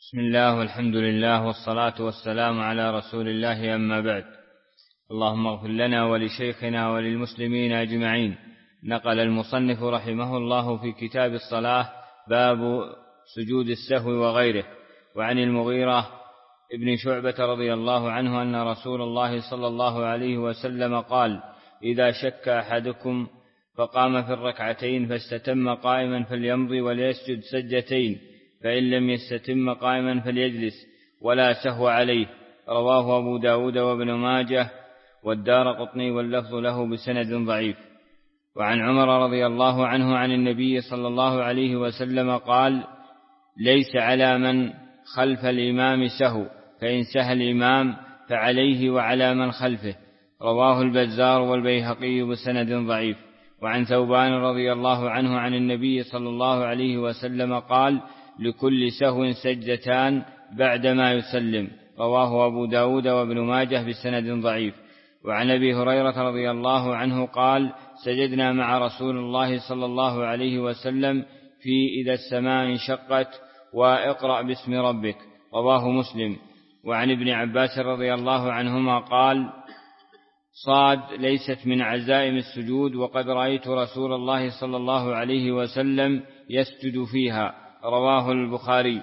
بسم الله والحمد لله والصلاة والسلام على رسول الله، أما بعد. اللهم اغفر لنا ولشيخنا وللمسلمين أجمعين. نقل المصنف رحمه الله في كتاب الصلاة باب سجود السهو وغيره. وعن المغيرة ابن شعبة رضي الله عنه أن رسول الله صلى الله عليه وسلم قال: إذا شك أحدكم فقام في الركعتين فاستتم قائما فليمضي وليسجد سجدتين، فإن لم يستتم قائما فليجلس ولا سهو عليه. رواه أبو داود وابن ماجه والدارقطني واللفظ له بسند ضعيف. وعن عمر رضي الله عنه عن النبي صلى الله عليه وسلم قال: ليس على من خلف الإمام سهو، فإن سهى الإمام فعليه وعلى من خلفه. رواه البزار والبيهقي بسند ضعيف. وعن ثوبان رضي الله عنه عن النبي صلى الله عليه وسلم قال: لكل سهو سجدتان بعدما يسلم. رواه أبو داود وابن ماجه بسند ضعيف. وعن أبي هريرة رضي الله عنه قال: سجدنا مع رسول الله صلى الله عليه وسلم في إذا السماء انشقت واقرأ باسم ربك. رواه مسلم. وعن ابن عباس رضي الله عنهما قال: صاد ليست من عزائم السجود، وقد رأيت رسول الله صلى الله عليه وسلم يسجد فيها. رواه البخاري.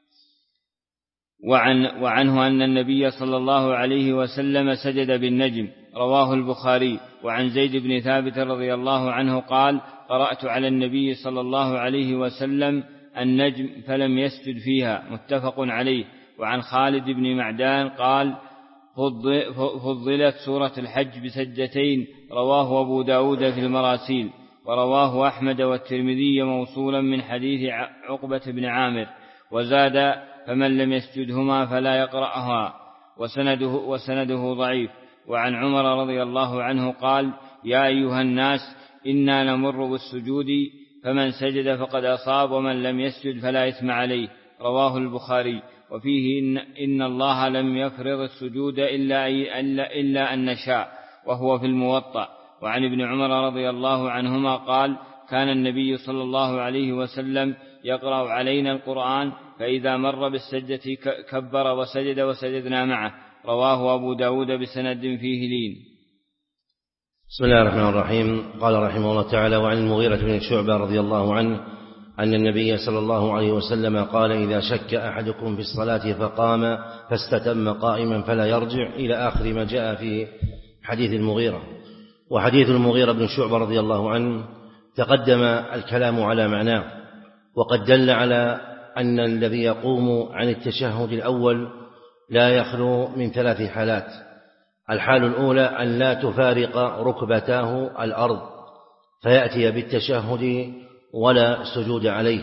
وعنه أن النبي صلى الله عليه وسلم سجد بالنجم. رواه البخاري. وعن زيد بن ثابت رضي الله عنه قال: قرأت على النبي صلى الله عليه وسلم النجم فلم يسجد فيها. متفق عليه. وعن خالد بن معدان قال: فضلت سورة الحج بسجدتين. رواه أبو داود في المراسيل. ورواه أحمد والترمذي موصولا من حديث عقبة بن عامر، وزاد: فمن لم يسجدهما فلا يقرأها، وسنده ضعيف. وعن عمر رضي الله عنه قال: يا أيها الناس، إنا نمر بالسجود، فمن سجد فقد أصاب، ومن لم يسجد فلا إثم عليه. رواه البخاري. وفيه إن الله لم يفرض السجود إلا أن نشاء، وهو في الموطأ. وعن ابن عمر رضي الله عنهما قال: كان النبي صلى الله عليه وسلم يقرأ علينا القرآن، فإذا مر بالسجدة كبر وسجد وسجدنا معه. رواه أبو داود بسند فيه لين. بسم الله الرحمن الرحيم. قال رحمه الله تعالى: وعن المغيرة بن شعبة رضي الله عنه أن النبي صلى الله عليه وسلم قال: إذا شك أحدكم في الصلاة فقام فاستتم قائما فلا يرجع، إلى آخر ما جاء في حديث المغيرة. وحديث المغيرة بن شعبة رضي الله عنه تقدم الكلام على معناه، وقد دل على أن الذي يقوم عن التشهد الأول لا يخلو من ثلاث حالات. الحال الأولى أن لا تفارق ركبتاه الأرض فيأتي بالتشهد ولا سجود عليه.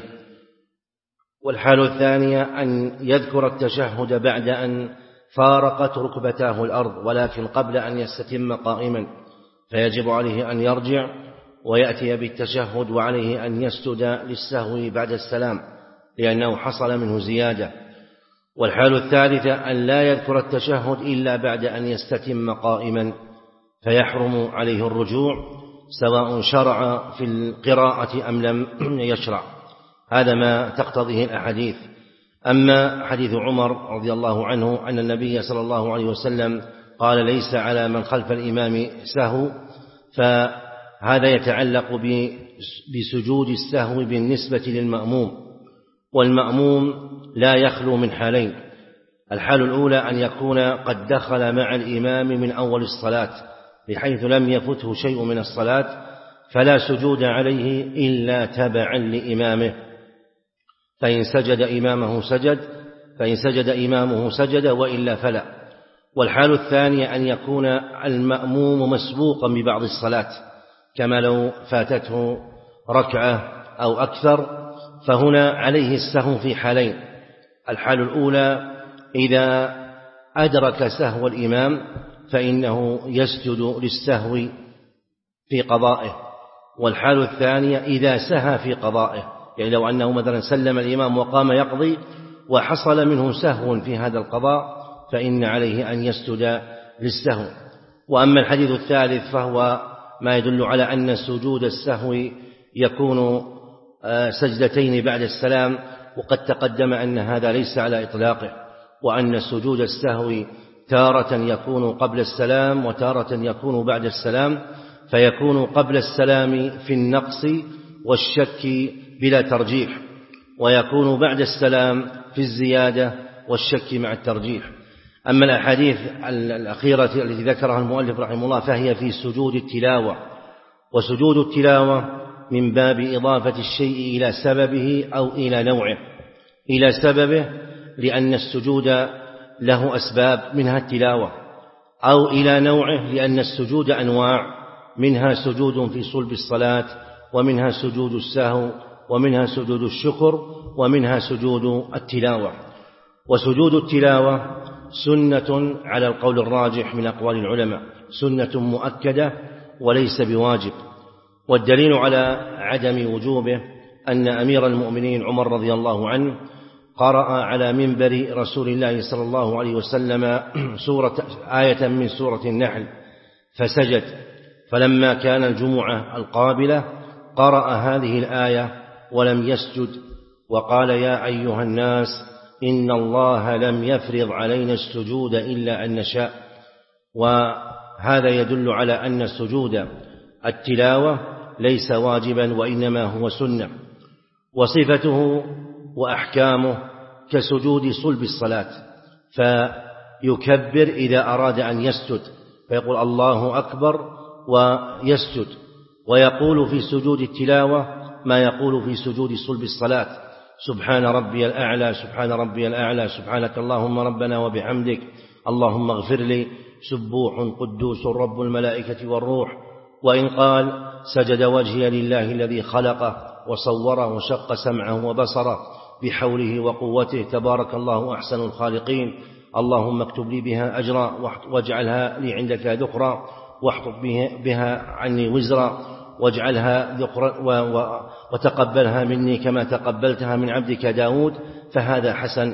والحال الثانية أن يذكر التشهد بعد أن فارقت ركبتاه الأرض، ولكن قبل أن يستتم قائما، فيجب عليه أن يرجع ويأتي بالتشهد، وعليه أن يسجد للسهو بعد السلام لأنه حصل منه زيادة. والحال الثالثة أن لا يذكر التشهد إلا بعد أن يستتم قائما، فيحرم عليه الرجوع سواء شرع في القراءة أم لم يشرع. هذا ما تقتضيه الأحاديث. أما حديث عمر رضي الله عنه أن النبي صلى الله عليه وسلم قال: ليس على من خلف الإمام سهو، فهذا يتعلق بسجود السهو بالنسبة للمأموم، والمأموم لا يخلو من حالين. الحال الأولى أن يكون قد دخل مع الإمام من أول الصلاة بحيث لم يفته شيء من الصلاة، فلا سجود عليه إلا تبعا لإمامه، فإن سجد إمامه سجد وإلا فلا. والحال الثانية أن يكون المأموم مسبوقا ببعض الصلاة، كما لو فاتته ركعة أو أكثر، فهنا عليه السهو في حالين. الحال الأولى إذا أدرك سهو الإمام فإنه يسجد للسهو في قضائه. والحال الثانية إذا سهى في قضائه، يعني لو أنه مثلا سلم الإمام وقام يقضي وحصل منه سهو في هذا القضاء، فإن عليه أن يسجد للسهو. وأما الحديث الثالث فهو ما يدل على أن سجود السهو يكون سجدتين بعد السلام، وقد تقدم أن هذا ليس على إطلاقه، وأن سجود السهو تارة يكون قبل السلام وتارة يكون بعد السلام، فيكون قبل السلام في النقص والشك بلا ترجيح، ويكون بعد السلام في الزيادة والشك مع الترجيح. أما الأحاديث الأخيرة التي ذكرها المؤلف رحمه الله فهي في سجود التلاوة، وسجود التلاوة من باب إضافة الشيء إلى سببه أو إلى نوعه. إلى سببه لأن السجود له أسباب منها التلاوة، أو إلى نوعه لأن السجود أنواع، منها سجود في صلب الصلاة، ومنها سجود السهو، ومنها سجود الشكر، ومنها سجود التلاوة. وسجود التلاوة سنة على القول الراجح من أقوال العلماء، سنة مؤكدة وليس بواجب. والدليل على عدم وجوبه أن أمير المؤمنين عمر رضي الله عنه قرأ على منبر رسول الله صلى الله عليه وسلم آية من سورة النحل فسجد، فلما كان الجمعة القابلة قرأ هذه الآية ولم يسجد، وقال: يا أيها الناس إن الله لم يفرض علينا السجود إلا أن نشاء. وهذا يدل على أن سجود التلاوة ليس واجبا وإنما هو سنة. وصفته وأحكامه كسجود صلب الصلاة، فيكبر إذا أراد أن يسجد فيقول الله أكبر ويسجد، ويقول في سجود التلاوة ما يقول في سجود صلب الصلاة: سبحان ربي الأعلى، سبحان ربي الأعلى، سبحانك اللهم ربنا وبحمدك، اللهم اغفر لي، سبوح قدوس رب الملائكة والروح. وإن قال: سجد وجهي لله الذي خلقه وصوره وشق سمعه وبصره بحوله وقوته، تبارك الله أحسن الخالقين، اللهم اكتب لي بها أجرا واجعلها لي عندك ذكرا، واحفظ بها عني وزرا، واجعلها ذكرا وتقبلها مني كما تقبلتها من عبدك داود. فهذا حسن.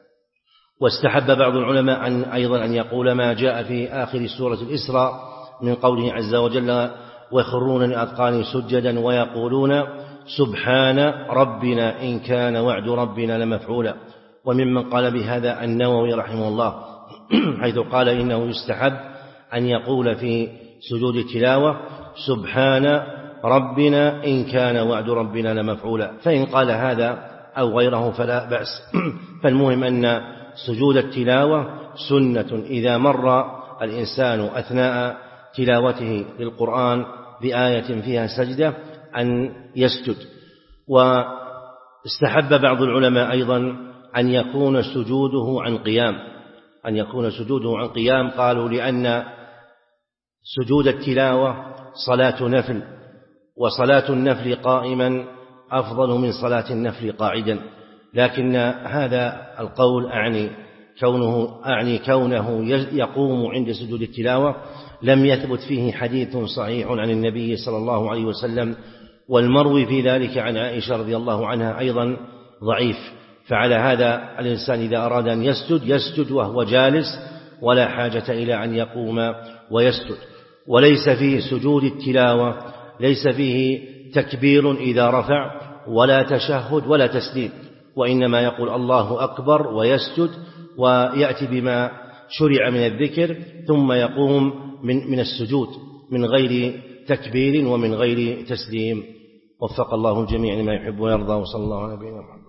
واستحب بعض العلماء أيضا أن يقول ما جاء في آخر سورة الإسراء من قوله عز وجل: ويخرون للأذقان سجدا ويقولون سبحان ربنا إن كان وعد ربنا لمفعولا. وممن قال بهذا النووي رحمه الله، حيث قال إنه يستحب أن يقول في سجود التلاوة سبحان ربنا إن كان وعد ربنا لمفعولا، فإن قال هذا أو غيره فلا بأس. فالمهم أن سجود التلاوة سنة إذا مر الإنسان أثناء تلاوته للقرآن بآية فيها سجدة أن يسجد. واستحب بعض العلماء أيضا أن يكون سجوده عن قيام، قالوا لأن سجود التلاوة صلاة نفل، وصلاة النفل قائما أفضل من صلاة النفل قاعدا. لكن هذا القول أعني كونه يقوم عند سجود التلاوة لم يثبت فيه حديث صحيح عن النبي صلى الله عليه وسلم، والمروي في ذلك عن عائشة رضي الله عنها أيضا ضعيف. فعلى هذا الإنسان إذا أراد أن يسجد وهو جالس، ولا حاجة إلى أن يقوم ويسجد. وليس في سجود التلاوة ليس فيه تكبير إذا رفع، ولا تشهد ولا تسليم، وإنما يقول الله أكبر ويسجد ويأتي بما شرع من الذكر، ثم يقوم من السجود من غير تكبير ومن غير تسليم. وفق الله الجميع لما يحب ويرضى، وصلى الله على نبينا محمد.